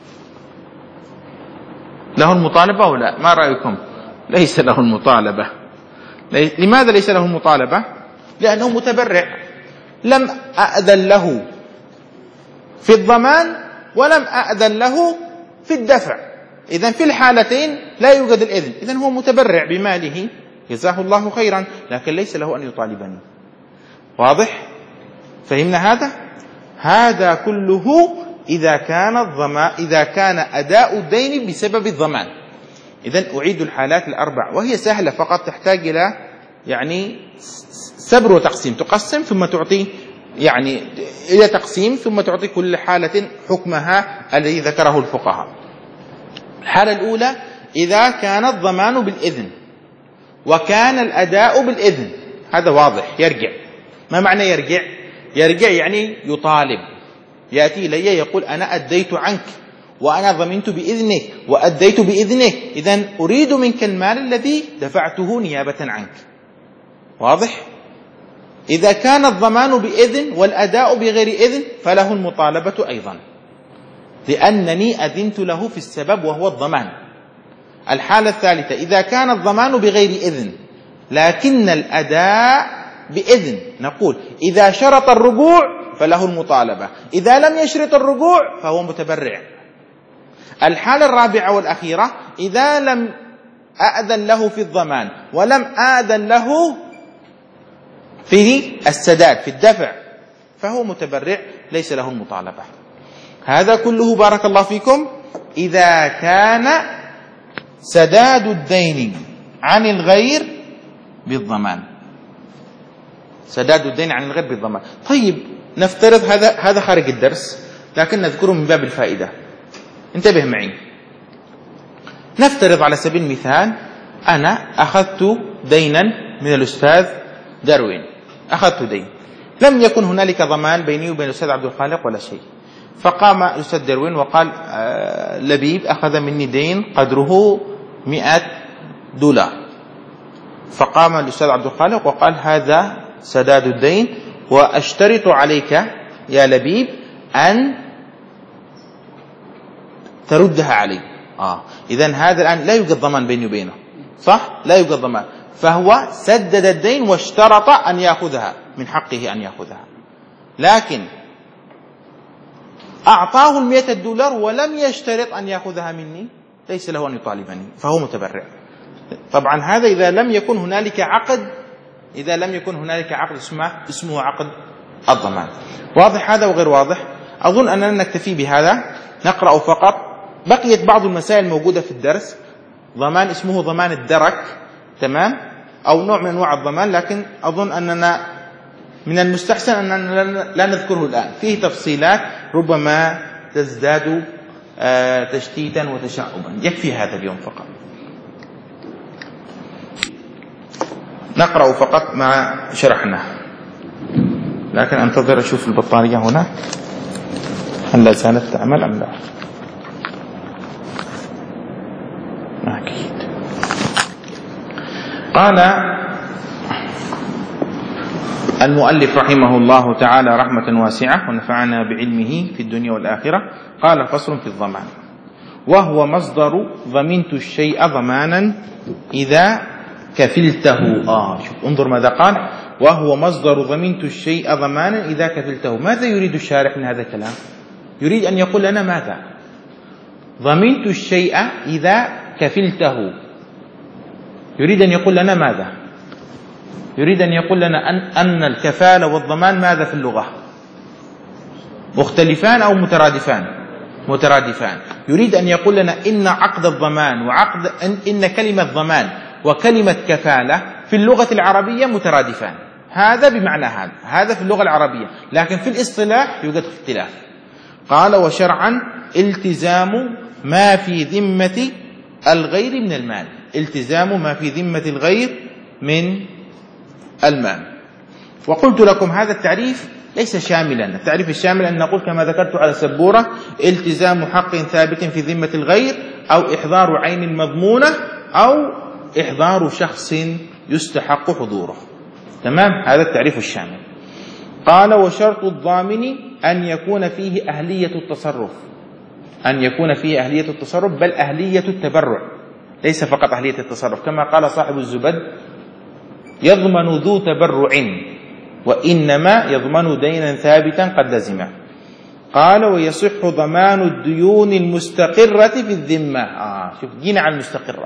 Speaker 1: له المطالبة أو لا؟ ما رأيكم؟ ليس له المطالبة. لماذا ليس له المطالبة؟ لأنه متبرع، لم أأذن له في الضمان ولم أأذن له في الدفع، إذن في الحالتين لا يوجد الإذن، إذن هو متبرع بماله جزاه الله خيرا، لكن ليس له أن يطالبني. واضح؟ فهمنا هذا؟ هذا كله إذا كان الضمان، إذا كان أداء الدين بسبب الضمان. إذن أعيد الحالات الأربع وهي سهلة، فقط تحتاج إلى يعني سبر وتقسيم، تقسم ثم تعطي يعني إلى تقسيم ثم تعطي كل حالة حكمها الذي ذكره الفقهاء. الحالة الأولى إذا كان الضمان بالإذن وكان الأداء بالإذن، هذا واضح، يرجع. ما معنى يرجع؟ يرجع يعني يطالب، يأتي إلي يقول أنا أديت عنك وأنا ضمنت بإذنك وأديت بإذنك، إذن أريد منك المال الذي دفعته نيابة عنك. واضح؟ إذا كان الضمان بإذن والأداء بغير إذن فله المطالبة أيضا، لأنني أذنت له في السبب وهو الضمان. الحالة الثالثة إذا كان الضمان بغير إذن لكن الأداء بإذن، نقول إذا شرط الرجوع فله المطالبة، إذا لم يشرط الرجوع فهو متبرع. الحالة الرابعة والأخيرة إذا لم أأذن له في الضمان ولم أأذن له في السداد في الدفع فهو متبرع، ليس له المطالبة. هذا كله بارك الله فيكم إذا كان سداد الدين عن الغير بالضمان، سداد الدين عن الغير بالضمان. طيب نفترض هذا هذا خارج الدرس لكن نذكره من باب الفائدة، انتبه معي. نفترض على سبيل المثال أنا أخذت دينا من الأستاذ داروين، أخذت دين، لم يكن هنالك ضمان بيني وبين الأستاذ عبد الخالق ولا شيء، فقام الأستاذ داروين وقال آه لبيب أخذ مني دين قدره مئة دولار، فقام الأستاذ عبد الخالق وقال هذا سداد الدين، وأشترط عليك يا لبيب أن تردها علي. آه. إذن هذا الآن لا يوجد ضمان بيني وبينه، صح؟ لا يوجد ضمان، فهو سدد الدين واشترط أن يأخذها، من حقه أن يأخذها، لكن أعطاه المئة الدولار ولم يشترط أن يأخذها مني، ليس له أن يطالبني، فهو متبرع. طبعا هذا إذا لم يكن هنالك عقد، إذا لم يكن هنالك عقد اسمه اسمه عقد الضمان. واضح هذا وغير واضح؟ أظن أننا نكتفي بهذا، نقرأ فقط. بقيت بعض المسائل موجودة في الدرس، ضمان اسمه ضمان الدرك، تمام، أو نوع من أنواع الضمان، لكن أظن أننا من المستحسن أننا لا نذكره الآن، فيه تفصيلات ربما تزداد تشتيتا وتشعبا. يكفي هذا اليوم فقط، نقرأ فقط ما شرحناه. لكن أنتظر أشوف البطارية هنا هل لا زالت تعمل أم لا. أكيد. قال المؤلف رحمه الله تعالى رحمة واسعة ونفعنا بعلمه في الدنيا والآخرة. قال فصل في الضمان، وهو مصدر ضمنت الشيء ضمانا إذا كفلته. آه شوف انظر ماذا قال، وهو مصدر ضمنت الشيء ضمانا إذا كفلته. ماذا يريد الشارح من هذا الكلام؟ يريد أن يقول لنا ماذا؟ ضمنت الشيء إذا كفلته، يريد أن يقول لنا ماذا؟ يريد أن يقول لنا أن, أن الكفالة والضمان ماذا في اللغة؟ مختلفان أو مترادفان؟ مترادفان. يريد أن يقول لنا إن عقد الضمان وعقد إن, إن كلمة ضمان وكلمة كفالة في اللغة العربية مترادفان، هذا بمعنى هذا، هذا في اللغة العربية، لكن في الاصطلاح يوجد اختلاف. قال وشرعا التزام ما في ذمة الغير من المال، التزام ما في ذمة الغير من المال. وقلت لكم هذا التعريف ليس شاملا، التعريف الشامل أن نقول كما ذكرت على السبورة التزام حق ثابت في ذمة الغير، أو إحضار عين مضمونة، أو إحضار شخص يستحق حضوره. تمام، هذا التعريف الشامل. قال وشرط الضامن أن يكون فيه أهلية التصرف، أن يكون فيه أهلية التصرف، بل أهلية التبرع، ليس فقط أهلية التصرف، كما قال صاحب الزبد يضمن ذو تبرع وإنما يضمن دينا ثابتا قد لزمه. قال ويصح ضمان الديون المستقرة في الذمة. آه شوف جينا على المستقرة،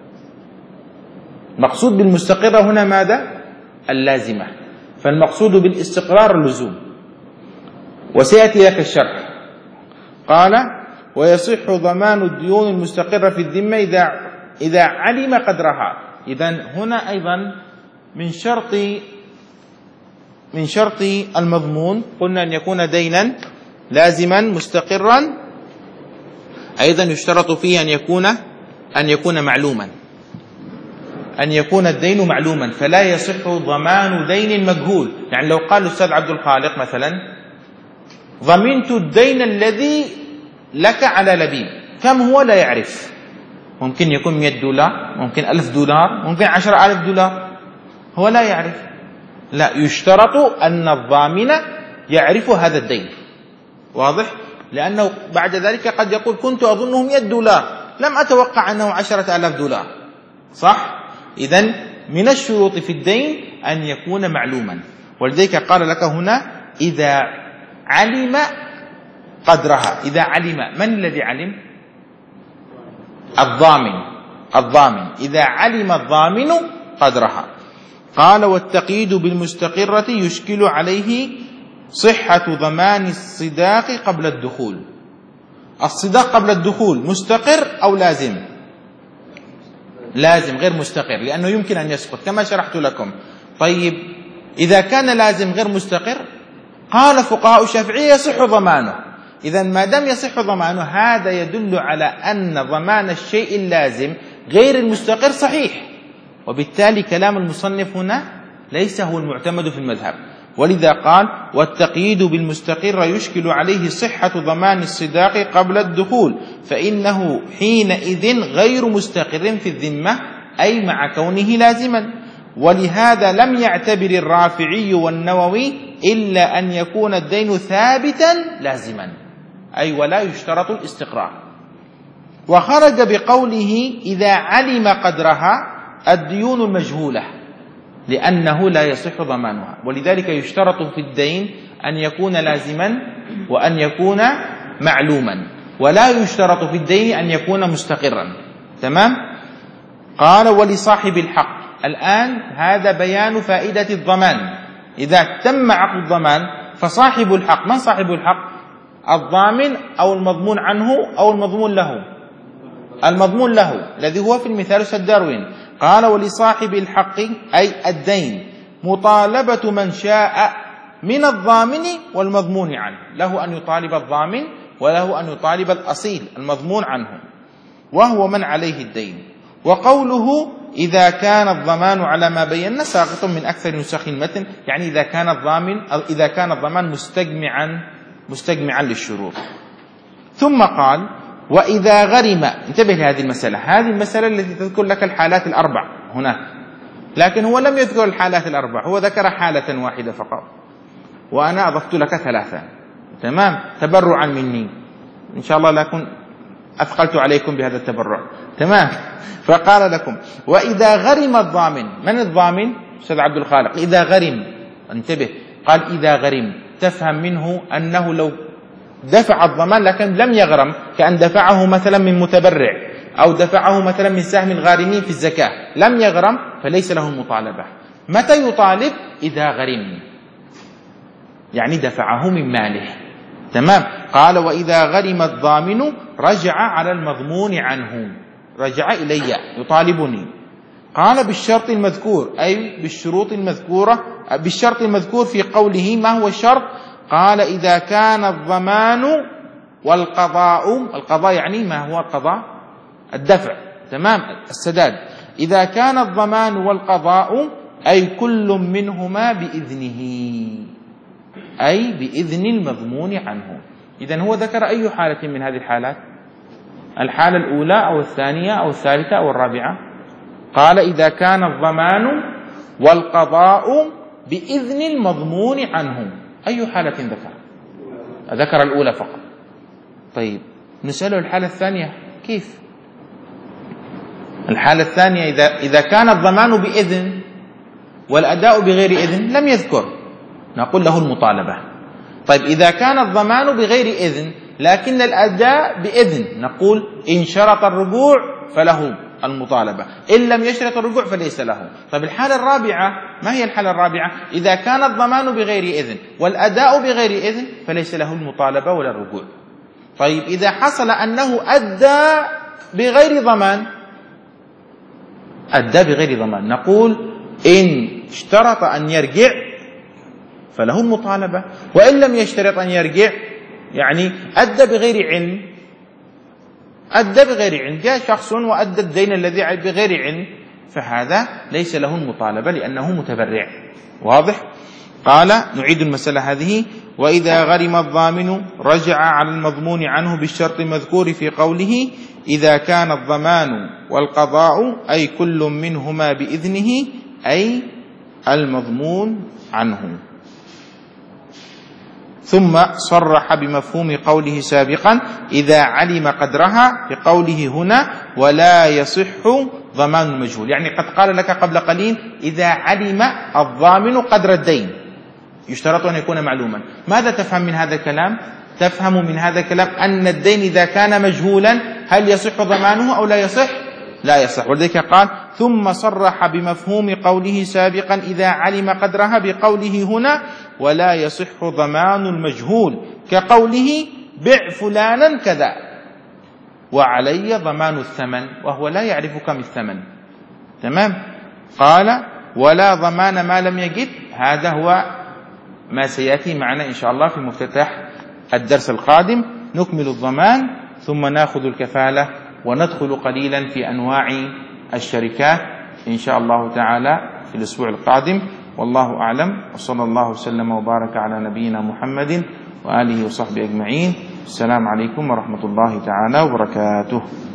Speaker 1: مقصود بالمستقرة هنا ماذا؟ اللازمة، فالمقصود بالاستقرار اللزوم، وسيأتي لك الشرح. قال ويصح ضمان الديون المستقرة في الذمة إذا إذا علم قدرها. إذن هنا أيضا من شرط من شرط المضمون قلنا أن يكون دينا لازما مستقرا، أيضا يشترط فيه أن يكون أن يكون معلوما، أن يكون الدين معلوما، فلا يصح ضمان دين مجهول. يعني لو قال الأستاذ عبد الخالق مثلا ضمنت الدين الذي لك على لبيب، كم هو لا يعرف، ممكن يكون مئة دولار، ممكن ألف دولار، ممكن عشر ألف دولار، هو لا يعرف. لا، يشترط أن الضامن يعرف هذا الدين. واضح؟ لأنه بعد ذلك قد يقول كنت أظنه مئة دولار، لم أتوقع أنه عشرة ألاف دولار، صح؟ إذن من الشروط في الدين أن يكون معلوما، ولذلك قال لك هنا إذا علم قدرها. إذا علم، من الذي علم؟ الضامن، الضامن إذا علم الضامن قدرها. قال والتقييد بالمستقرة يشكل عليه صحة ضمان الصداق قبل الدخول. الصداق قبل الدخول مستقر أو لازم؟ لازم، غير مستقر، لأنه يمكن أن يسقط كما شرحت لكم. طيب إذا كان لازم غير مستقر، قال فقهاء الشافعية يصح ضمانه. إذا ما دام يصح ضمانه هذا يدل على أن ضمان الشيء اللازم غير المستقر صحيح، وبالتالي كلام المصنف هنا ليس هو المعتمد في المذهب. ولذا قال والتقييد بالمستقر يشكل عليه صحة ضمان الصداق قبل الدخول، فإنه حينئذ غير مستقر في الذمة، أي مع كونه لازما. ولهذا لم يعتبر الرافعي والنووي إلا أن يكون الدين ثابتا لازما، أي ولا يشترط الاستقرار. وخرج بقوله إذا علم قدرها الديون المجهولة، لأنه لا يصح ضمانها، ولذلك يشترط في الدين أن يكون لازما وأن يكون معلوما، ولا يشترط في الدين أن يكون مستقرا. تمام؟ قال ولصاحب الحق. الآن هذا بيان فائدة الضمان. إذا تم عقد الضمان فصاحب الحق، من صاحب الحق؟ الضامن أو المضمون عنه أو المضمون له؟ المضمون له، الذي هو في المثال سداروين. قال ولصاحب الحق أي الدين مطالبة من شاء من الضامن والمضمون عنه، له أن يطالب الضامن وله أن يطالب الأصيل المضمون عنه، وهو من عليه الدين. وقوله إذا كان الضمان على ما بينا ساقط من أكثر نسخ المتن، يعني إذا كان الضامن أو إذا كان الضمان مستجمعا مستجمعا للشروط. ثم قال وإذا غرم، انتبه لهذه المسألة، هذه المسألة التي تذكر لك الحالات الأربع هناك، لكن هو لم يذكر الحالات الأربع، هو ذكر حالة واحدة فقط، وأنا أضفت لك ثلاثة. تمام؟ تبرعا مني إن شاء الله، لكن أثقلت عليكم بهذا التبرع. تمام؟ فقال لكم وإذا غرم الضامن. من الضامن؟ أستاذ عبد الخالق. إذا غرم، انتبه، قال إذا غرم، تفهم منه أنه لو دفع الضمان لكن لم يغرم، كأن دفعه مثلا من متبرع أو دفعه مثلا من سهم الغارمين في الزكاة، لم يغرم فليس له المطالبة. متى يطالب؟ إذا غرم، يعني دفعه من ماله. تمام؟ قال وإذا غرم الضامن رجع على المضمون عنه، رجع إلي يطالبني. قال بالشرط المذكور، أي بالشروط المذكورة، بالشرط المذكور في قوله. ما هو الشرط؟ قال إذا كان الضمان والقضاء، القضاء يعني ما هو القضاء؟ الدفع. تمام؟ السداد. إذا كان الضمان والقضاء أي كل منهما بإذنه، أي بإذن المضمون عنه. إذن هو ذكر أي حالة من هذه الحالات؟ الحالة الأولى أو الثانية أو الثالثة أو الرابعة؟ قال إذا كان الضمان والقضاء بإذن المضمون عنه. أي حالة ذكر؟ ذكر الأولى فقط. طيب نسأله الحالة الثانية كيف؟ الحالة الثانية إذا إذا كان الضمان بإذن والأداء بغير إذن لم يذكر، نقول له المطالبة. طيب إذا كان الضمان بغير إذن لكن الأداء بإذن، نقول إن شرط الرجوع فله المطالبة، إن لم يشرط الرجوع فليس له. طيب الحالة الرابعة، ما هي الحالة الرابعة؟ إذا كان الضمان بغير إذن والأداء بغير إذن فليس له المطالبة ولا الرجوع. طيب إذا حصل أنه أدى بغير ضمان، أدى بغير ضمان، نقول إن اشترط أن يرجع فله المطالبة، وإن لم يشترط أن يرجع يعني أدى بغير علم، أدى بغير علم، جاء شخص وأدى الدين الذي بغير علم، فهذا ليس له المطالبة لأنه متبرع. واضح؟ قال نعيد المسألة هذه. وإذا غرم الضامن رجع على المضمون عنه بالشرط المذكور في قوله إذا كان الضمان والقضاء أي كل منهما بإذنه أي المضمون عنه. ثم صرح بمفهوم قوله سابقا إذا علم قدرها بقوله هنا ولا يصح ضمان المجهول، يعني قد قال لك قبل قليل إذا علم الضامن قدر الدين، يشترط أن يكون معلوما. ماذا تفهم من هذا الكلام؟ تفهم من هذا الكلام أن الدين إذا كان مجهولا هل يصح ضمانه أو لا يصح؟ لا يصح. ولذلك قال ثم صرح بمفهوم قوله سابقا إذا علم قدرها بقوله هنا ولا يصح ضمان المجهول، كقوله بع فلانا كذا وعلي ضمان الثمن، وهو لا يعرف كم الثمن. تمام؟ قال ولا ضمان ما لم يجد، هذا هو ما سيأتي معنا إن شاء الله في مفتتح الدرس القادم. نكمل الضمان ثم نأخذ الكفالة وندخل قليلا في أنواع الشركات إن شاء الله تعالى في الأسبوع القادم. والله أعلم، وصلى الله وسلم وبارك على نبينا محمد وآله وصحبه أجمعين. السلام عليكم ورحمة الله تعالى وبركاته.